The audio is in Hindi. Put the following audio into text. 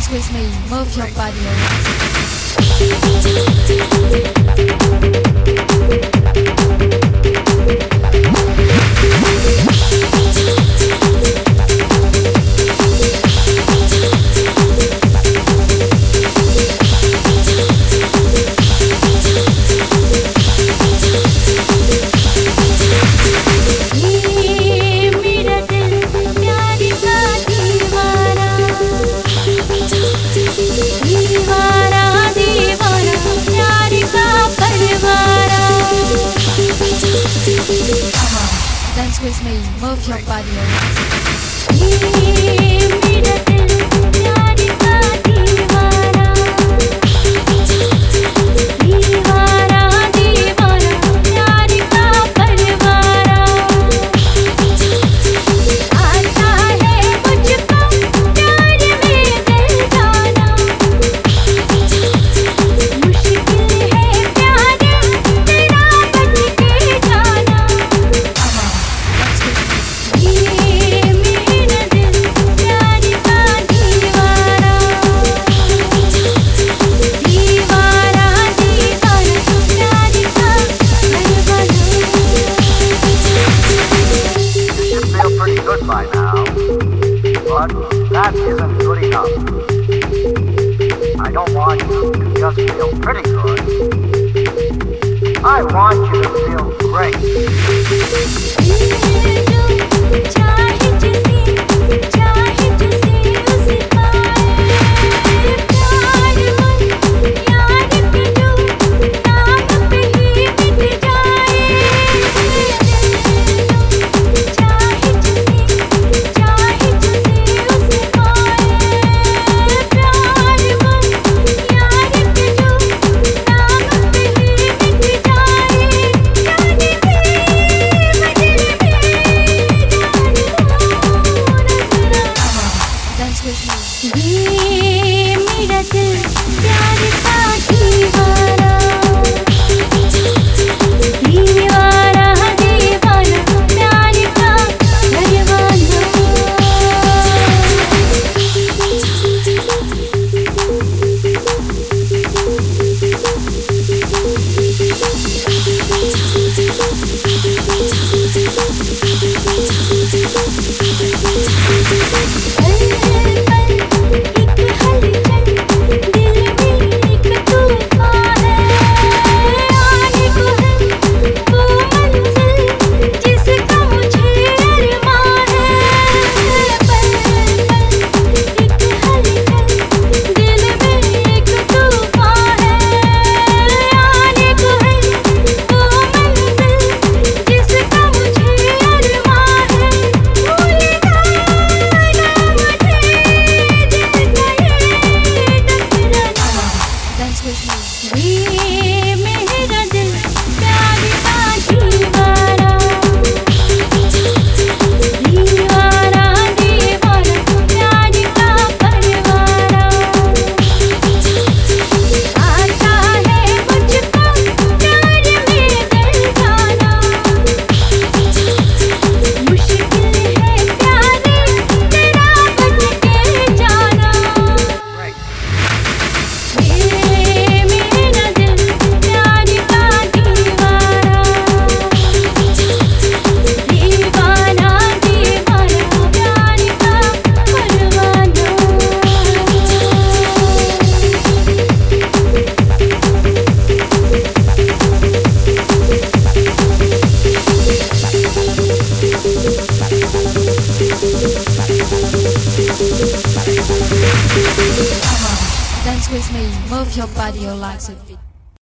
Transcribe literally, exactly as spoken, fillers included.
Dance with me, move your body Dance with me, move your body by now, but that isn't good enough. I don't want you to just feel pretty good. I want you to feel great. ये मेरा दिल प्यार का दीवाना दीवाना दीवाना प्यार का परवाना ये मेरा दिल प्यार का दीवाना दीवाना दीवाना प्यार का परवाना आता है मुझको प्यार में दिल जाना मुश्किल है प्यार तेरा बच के जाना Dance with me, move your body, your legs a bit.